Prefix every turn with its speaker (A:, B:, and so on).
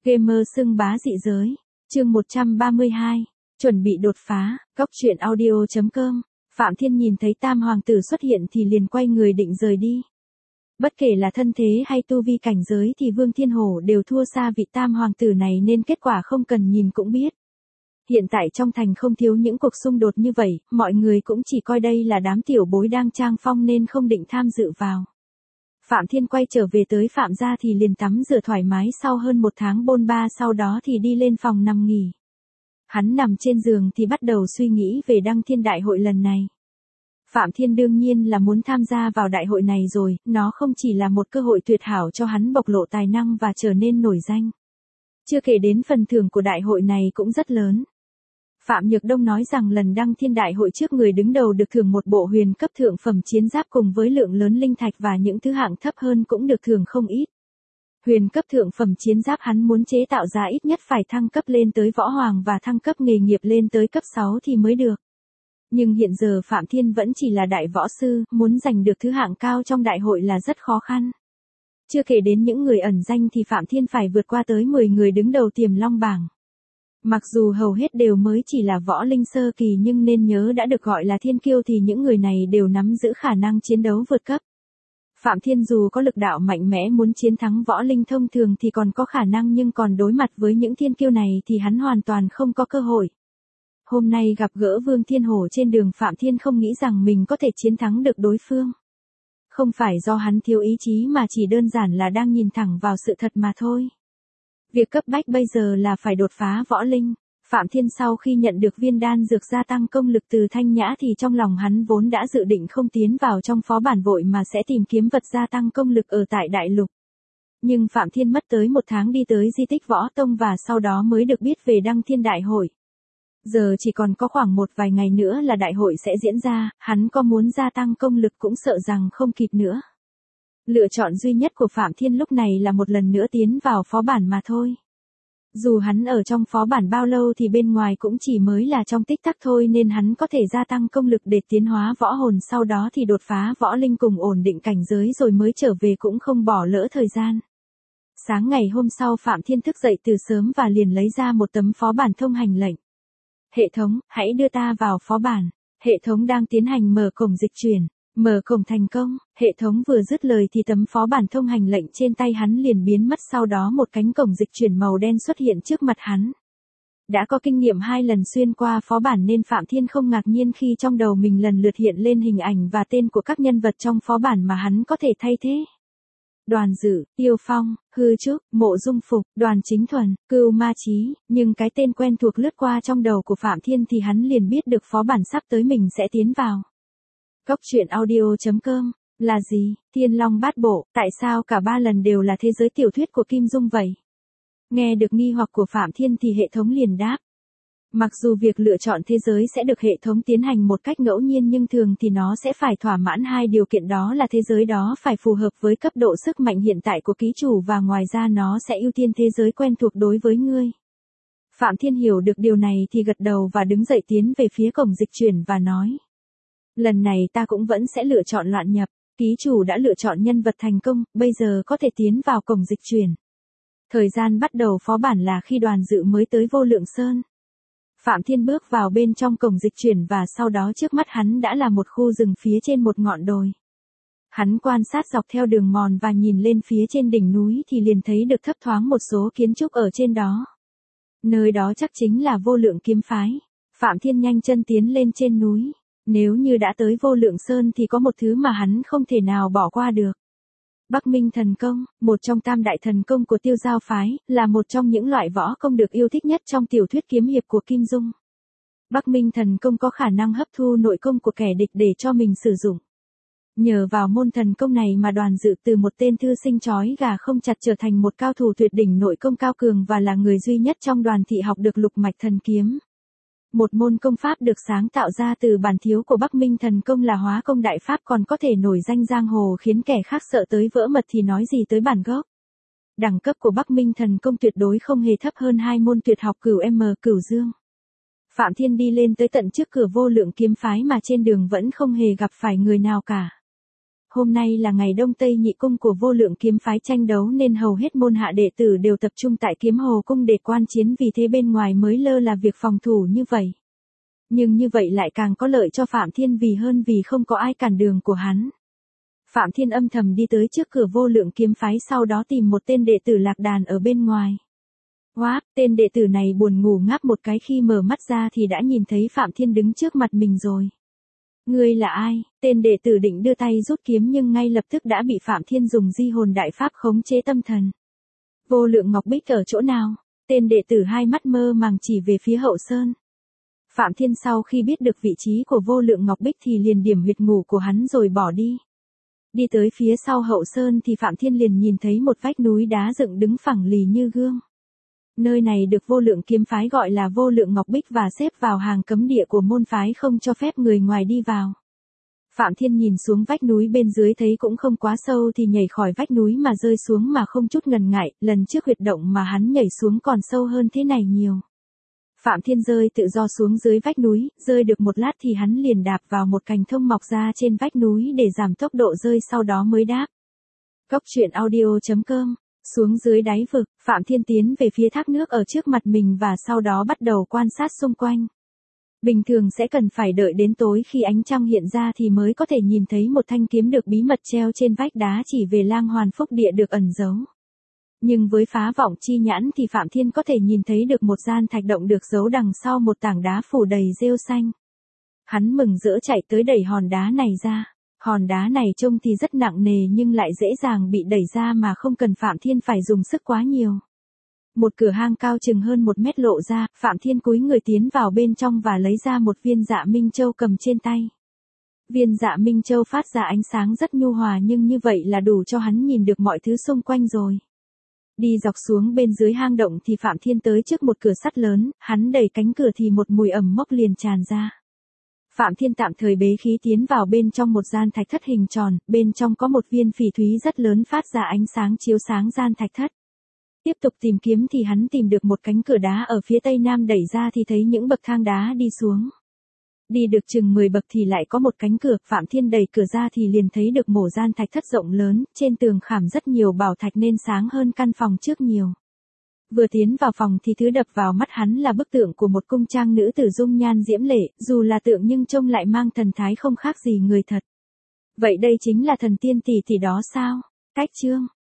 A: Gamer xưng bá dị giới. Chương 132. Chuẩn bị đột phá. Góc truyện audio.com. Phạm Thiên nhìn thấy Tam hoàng tử xuất hiện thì liền quay người định rời đi. Bất kể là thân thế hay tu vi cảnh giới thì Vương Thiên Hổ đều thua xa vị Tam hoàng tử này, nên kết quả không cần nhìn cũng biết. Hiện tại trong thành không thiếu những cuộc xung đột như vậy, mọi người cũng chỉ coi đây là đám tiểu bối đang trang phong nên không định tham dự vào. Phạm Thiên quay trở về tới Phạm gia thì liền tắm rửa thoải mái sau hơn một tháng bôn ba, sau đó thì đi lên phòng nằm nghỉ. Hắn nằm trên giường thì bắt đầu suy nghĩ về Đăng Thiên Đại hội lần này. Phạm Thiên đương nhiên là muốn tham gia vào đại hội này rồi, nó không chỉ là một cơ hội tuyệt hảo cho hắn bộc lộ tài năng và trở nên nổi danh. Chưa kể đến phần thưởng của đại hội này cũng rất lớn. Phạm Nhược Đông nói rằng lần Đăng Thiên Đại hội trước người đứng đầu được thưởng một bộ huyền cấp thượng phẩm chiến giáp cùng với lượng lớn linh thạch, và những thứ hạng thấp hơn cũng được thưởng không ít. Huyền cấp thượng phẩm chiến giáp hắn muốn chế tạo ra ít nhất phải thăng cấp lên tới võ hoàng và thăng cấp nghề nghiệp lên tới cấp 6 thì mới được. Nhưng hiện giờ Phạm Thiên vẫn chỉ là đại võ sư, muốn giành được thứ hạng cao trong đại hội là rất khó khăn. Chưa kể đến những người ẩn danh thì Phạm Thiên phải vượt qua tới 10 người đứng đầu Tiềm Long bảng. Mặc dù hầu hết đều mới chỉ là võ linh sơ kỳ, nhưng nên nhớ đã được gọi là thiên kiêu thì những người này đều nắm giữ khả năng chiến đấu vượt cấp. Phạm Thiên dù có lực đạo mạnh mẽ muốn chiến thắng võ linh thông thường thì còn có khả năng, nhưng còn đối mặt với những thiên kiêu này thì hắn hoàn toàn không có cơ hội. Hôm nay gặp gỡ Vương Thiên Hổ trên đường, Phạm Thiên không nghĩ rằng mình có thể chiến thắng được đối phương. Không phải do hắn thiếu ý chí mà chỉ đơn giản là đang nhìn thẳng vào sự thật mà thôi. Việc cấp bách bây giờ là phải đột phá võ linh. Phạm Thiên sau khi nhận được viên đan dược gia tăng công lực từ Thanh Nhã thì trong lòng hắn vốn đã dự định không tiến vào trong phó bản vội mà sẽ tìm kiếm vật gia tăng công lực ở tại đại lục. Nhưng Phạm Thiên mất tới một tháng đi tới di tích võ tông và sau đó mới được biết về Đăng Thiên Đại hội. Giờ chỉ còn có khoảng một vài ngày nữa là đại hội sẽ diễn ra, hắn có muốn gia tăng công lực cũng sợ rằng không kịp nữa. Lựa chọn duy nhất của Phạm Thiên lúc này là một lần nữa tiến vào phó bản mà thôi. Dù hắn ở trong phó bản bao lâu thì bên ngoài cũng chỉ mới là trong tích tắc thôi, nên hắn có thể gia tăng công lực để tiến hóa võ hồn, sau đó thì đột phá võ linh cùng ổn định cảnh giới rồi mới trở về, cũng không bỏ lỡ thời gian. Sáng ngày hôm sau Phạm Thiên thức dậy từ sớm và liền lấy ra một tấm phó bản thông hành lệnh. Hệ thống, hãy đưa ta vào phó bản. Hệ thống đang tiến hành mở cổng dịch chuyển. Mở cổng thành công. Hệ thống vừa dứt lời thì tấm phó bản thông hành lệnh trên tay hắn liền biến mất, sau đó một cánh cổng dịch chuyển màu đen xuất hiện trước mặt hắn. Đã có kinh nghiệm 2 lần xuyên qua phó bản nên Phạm Thiên không ngạc nhiên khi trong đầu mình lần lượt hiện lên hình ảnh và tên của các nhân vật trong phó bản mà hắn có thể thay thế. Đoàn Dự, Tiêu Phong, Hư Trúc, Mộ Dung Phục, Đoàn Chính Thuần, Cưu Ma Chí, nhưng cái tên quen thuộc lướt qua trong đầu của Phạm Thiên thì hắn liền biết được phó bản sắp tới mình sẽ tiến vào. Góc truyện audio.com. Là gì? Thiên Long Bát Bộ, tại sao cả 3 lần đều là thế giới tiểu thuyết của Kim Dung vậy? Nghe được nghi hoặc của Phạm Thiên thì hệ thống liền đáp. Mặc dù việc lựa chọn thế giới sẽ được hệ thống tiến hành một cách ngẫu nhiên, nhưng thường thì nó sẽ phải thỏa mãn 2 điều kiện, đó là thế giới đó phải phù hợp với cấp độ sức mạnh hiện tại của ký chủ, và ngoài ra nó sẽ ưu tiên thế giới quen thuộc đối với ngươi. Phạm Thiên hiểu được điều này thì gật đầu và đứng dậy tiến về phía cổng dịch chuyển và nói. Lần này ta cũng vẫn sẽ lựa chọn loạn nhập. Ký chủ đã lựa chọn nhân vật thành công, bây giờ có thể tiến vào cổng dịch chuyển. Thời gian bắt đầu phó bản là khi Đoàn Dự mới tới Vô Lượng Sơn. Phạm Thiên bước vào bên trong cổng dịch chuyển và sau đó trước mắt hắn đã là một khu rừng phía trên một ngọn đồi. Hắn quan sát dọc theo đường mòn và nhìn lên phía trên đỉnh núi thì liền thấy được thấp thoáng một số kiến trúc ở trên đó. Nơi đó chắc chính là Vô Lượng Kiếm Phái. Phạm Thiên nhanh chân tiến lên trên núi. Nếu như đã tới Vô Lượng Sơn thì có một thứ mà hắn không thể nào bỏ qua được. Bắc Minh Thần Công, một trong 3 đại thần công của Tiêu Giao phái, là một trong những loại võ công được yêu thích nhất trong tiểu thuyết kiếm hiệp của Kim Dung. Bắc Minh Thần Công có khả năng hấp thu nội công của kẻ địch để cho mình sử dụng. Nhờ vào môn thần công này mà Đoàn Dự từ một tên thư sinh chói gà không chặt trở thành một cao thủ tuyệt đỉnh nội công cao cường và là người duy nhất trong đoàn thị học được Lục Mạch Thần Kiếm. Một môn công pháp được sáng tạo ra từ bản thiếu của Bắc Minh Thần Công là Hóa Công Đại Pháp, còn có thể nổi danh giang hồ khiến kẻ khác sợ tới vỡ mật thì nói gì tới bản gốc. Đẳng cấp của Bắc Minh Thần Công tuyệt đối không hề thấp hơn 2 môn tuyệt học Cửu Cửu Dương. Phạm Thiên đi lên tới tận trước cửa Vô Lượng Kiếm Phái mà trên đường vẫn không hề gặp phải người nào cả. hôm nay là ngày Đông Tây Nhị cung của Vô Lượng kiếm phái tranh đấu nên hầu hết môn hạ đệ tử đều tập trung tại Kiếm Hồ cung để quan chiến, vì thế bên ngoài mới lơ là việc phòng thủ như vậy. Nhưng như vậy lại càng có lợi cho Phạm Thiên vì không có ai cản đường của hắn. Phạm Thiên âm thầm đi tới trước cửa Vô Lượng kiếm phái, sau đó tìm một tên đệ tử lạc đàn ở bên ngoài. Tên đệ tử này buồn ngủ ngáp một cái, khi mở mắt ra thì đã nhìn thấy Phạm Thiên đứng trước mặt mình rồi. Ngươi là ai? Tên đệ tử định đưa tay rút kiếm nhưng ngay lập tức đã bị Phạm Thiên dùng di hồn đại pháp khống chế tâm thần. Vô Lượng ngọc bích ở chỗ nào? Tên đệ tử hai mắt mơ màng chỉ về phía hậu sơn. Phạm Thiên sau khi biết được vị trí của Vô Lượng ngọc bích thì liền điểm huyệt ngủ của hắn rồi bỏ đi. Đi tới phía sau hậu sơn thì Phạm Thiên liền nhìn thấy một vách núi đá dựng đứng phẳng lì như gương. Nơi này được Vô Lượng kiếm phái gọi là Vô Lượng ngọc bích và xếp vào hàng cấm địa của môn phái, không cho phép người ngoài đi vào. Phạm Thiên nhìn xuống vách núi bên dưới thấy cũng không quá sâu thì nhảy khỏi vách núi mà rơi xuống mà không chút ngần ngại, lần trước huyệt động mà hắn nhảy xuống còn sâu hơn thế này nhiều. Phạm Thiên rơi tự do xuống dưới vách núi, rơi được một lát thì hắn liền đạp vào một cành thông mọc ra trên vách núi để giảm tốc độ rơi, sau đó mới đáp. Cốc.audio.com. Xuống dưới đáy vực, Phạm Thiên tiến về phía thác nước ở trước mặt mình và sau đó bắt đầu quan sát xung quanh. Bình thường sẽ cần phải đợi đến tối khi ánh trăng hiện ra thì mới có thể nhìn thấy một thanh kiếm được bí mật treo trên vách đá chỉ về Lang Hoàn Phúc Địa được ẩn giấu. Nhưng với phá vọng chi nhãn thì Phạm Thiên có thể nhìn thấy được một gian thạch động được giấu đằng sau một tảng đá phủ đầy rêu xanh. Hắn mừng rỡ chạy tới đẩy hòn đá này ra. Hòn đá này trông thì rất nặng nề nhưng lại dễ dàng bị đẩy ra mà không cần Phạm Thiên phải dùng sức quá nhiều. Một cửa hang cao chừng hơn 1 mét lộ ra, Phạm Thiên cúi người tiến vào bên trong và lấy ra một viên Dạ Minh Châu cầm trên tay. Viên Dạ Minh Châu phát ra ánh sáng rất nhu hòa nhưng như vậy là đủ cho hắn nhìn được mọi thứ xung quanh rồi. Đi dọc xuống bên dưới hang động thì Phạm Thiên tới trước một cửa sắt lớn, hắn đẩy cánh cửa thì một mùi ẩm mốc liền tràn ra. Phạm Thiên tạm thời bế khí tiến vào bên trong một gian thạch thất hình tròn, bên trong có một viên phỉ thúy rất lớn phát ra ánh sáng chiếu sáng gian thạch thất. Tiếp tục tìm kiếm thì hắn tìm được một cánh cửa đá ở phía tây nam, đẩy ra thì thấy những bậc thang đá đi xuống. Đi được chừng 10 bậc thì lại có một cánh cửa, Phạm Thiên đẩy cửa ra thì liền thấy được một gian thạch thất rộng lớn, trên tường khảm rất nhiều bảo thạch nên sáng hơn căn phòng trước nhiều. Vừa tiến vào phòng thì thứ đập vào mắt hắn là bức tượng của một cung trang nữ tử dung nhan diễm lệ, dù là tượng nhưng trông lại mang thần thái không khác gì người thật. Vậy đây chính là thần tiên tỷ tỷ đó sao? Cách chương